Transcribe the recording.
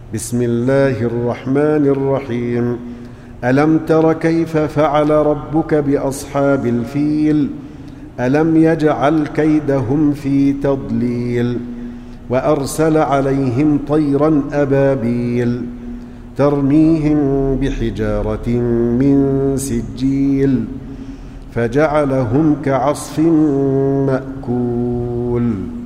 بسم الله الرحمن الرحيم. ألم تر كيف فعل ربك بأصحاب الفيل؟ ألم يجعل كيدهم في تضليل وأرسل عليهم طيرا أبابيل ترميهم بحجارة من سجيل فجعلهم كعصف مأكول.